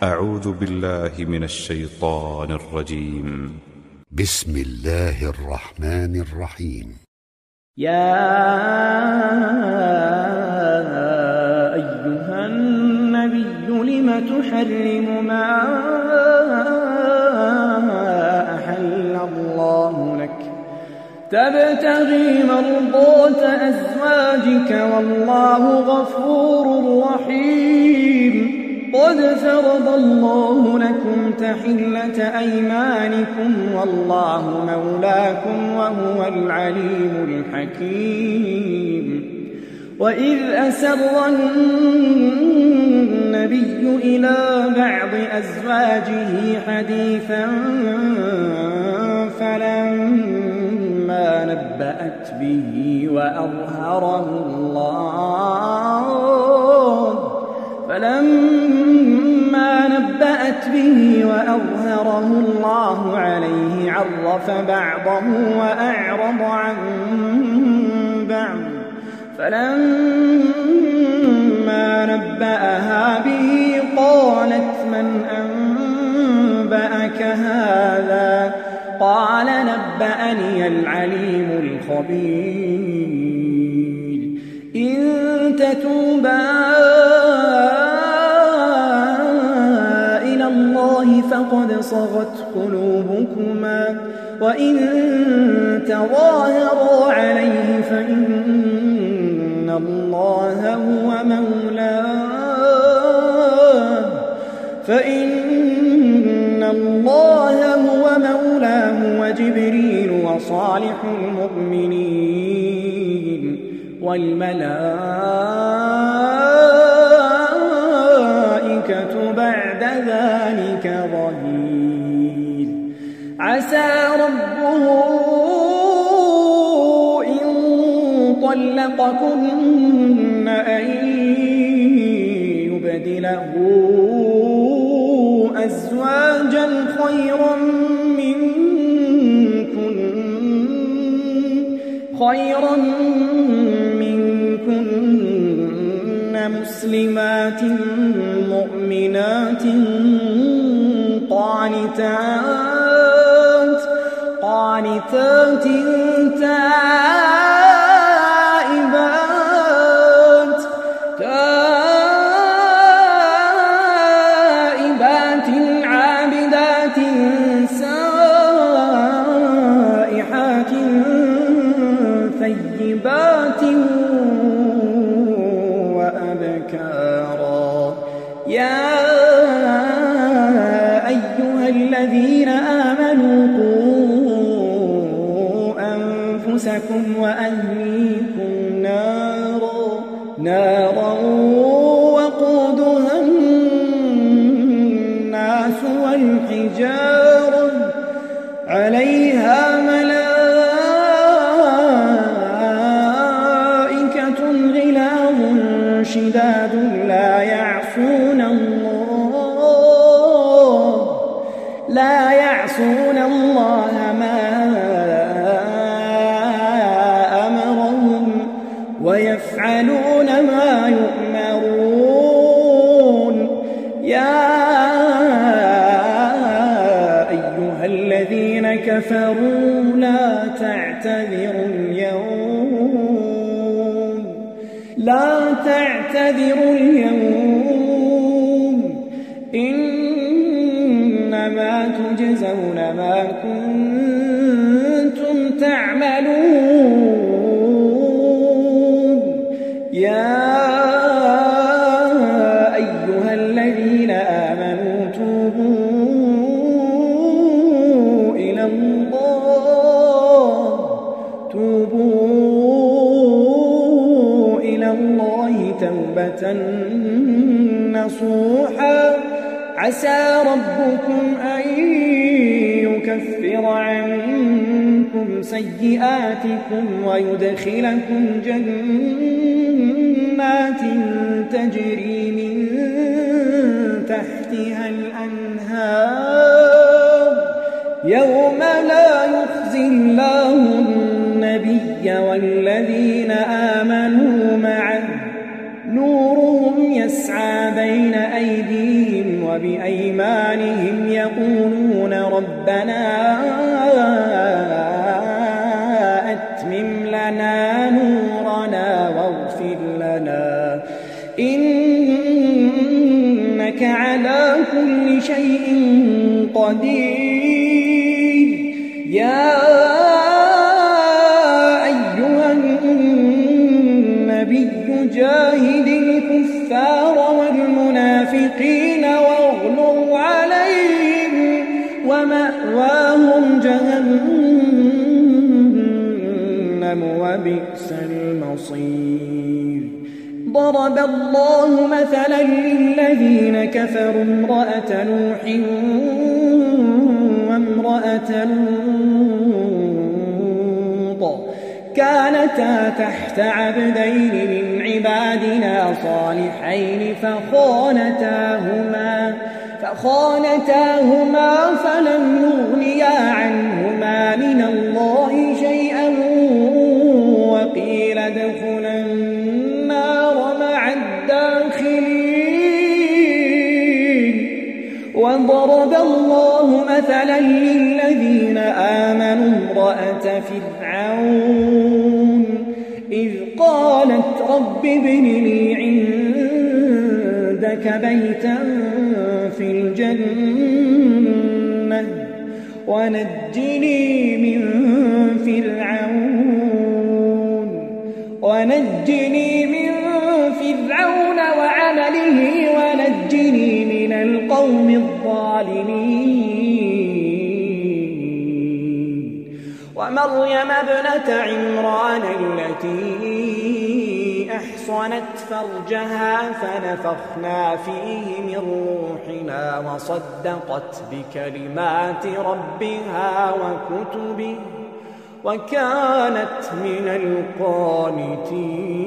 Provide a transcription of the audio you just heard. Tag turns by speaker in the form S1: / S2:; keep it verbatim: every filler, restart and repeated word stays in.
S1: أعوذ بالله من الشيطان الرجيم.
S2: بسم الله الرحمن الرحيم.
S3: يا أيها النبي لم تحرم ما أحل الله لك تبتغي مرضات أزواجك والله غفور رحيم. قد فرض الله لكم تحلة أيمانكم والله مولاكم وهو العليم الحكيم. وإذ أسر النبي إلى بعض أزواجه حديثا فلما نبأت به وأظهره الله فلما نبأت به وأظهره الله عليه عرف بعضه وأعرض عن بعض. فلما نبأها به قالت من أنبأك هذا؟ قال نبأني العليم الخبير. إن تتوبا إلى الله فقد صغت قلوبكما وإن تظاهرا عليه فإن الله هو مولاه فإن الله هو مولاه وجبريل وصالح المؤمنين والملائكة بعد ذلك ظهير. عسى ربه إن طلقكن أن يبدله أزواجا خيرا منكن خيرا منكن مسلمات مؤمنات قانتات قانتات تائبات تائبات عابدات سائحات ثيبات وأبكارا. يا أيها الذين آمنوا قوا أنفسكم وأهليكم نارا نارا وقودها الناس والحجارة عليها ملائكة غلاظ شداد لا يعصون الله لا يعصون الله ما أمرهم ويفعلون ما يؤمرون. يا أيها الذين كفروا لا تعتذروا اليوم لا تعتذروا اليوم إنما تجزون ما كنتم تعملون. يا أيها الذين آمنوا توبوا إلى الله توبوا إلى الله توبة نصوحا. عسى ربكم أن يكفر عنكم سيئاتكم ويدخلكم جنات تجري من تحتها الأنهار يوم لا يخزي الله النبي والذين آمنوا معه نورهم يسعى بين أيديهم وبأيمانهم يقولون ربنا أتمم لنا نورنا واغفر لنا إنك على كل شيء قدير. يا أيها النبي جاهد الكفار والمنافقين واغلظ عليهم ومأواهم جهنم وبئس المصير. ضرب الله مثلا للذين كفروا امرأة نوح وامرأة لوط كانتا تحت عبدين من عبادنا صالحين فخانتاهما فخانتاهما فلم يغنيا عنهما من الله شيئا وقيل ادخلا النار مع الداخلين. وضرب الله مثلا للذين آمنوا امرأة فرعون إذ قالت رب ابن لي عندك بيتا في الجنة ونجني من فرعون ونجني من فرعون وعمله ونجني من القوم الظالمين. ومريم ابنة عمران التي أحصنت فرجها فنفخنا فيه من روحنا وصدقت بكلمات ربها وكتبه وكانت من القانتين.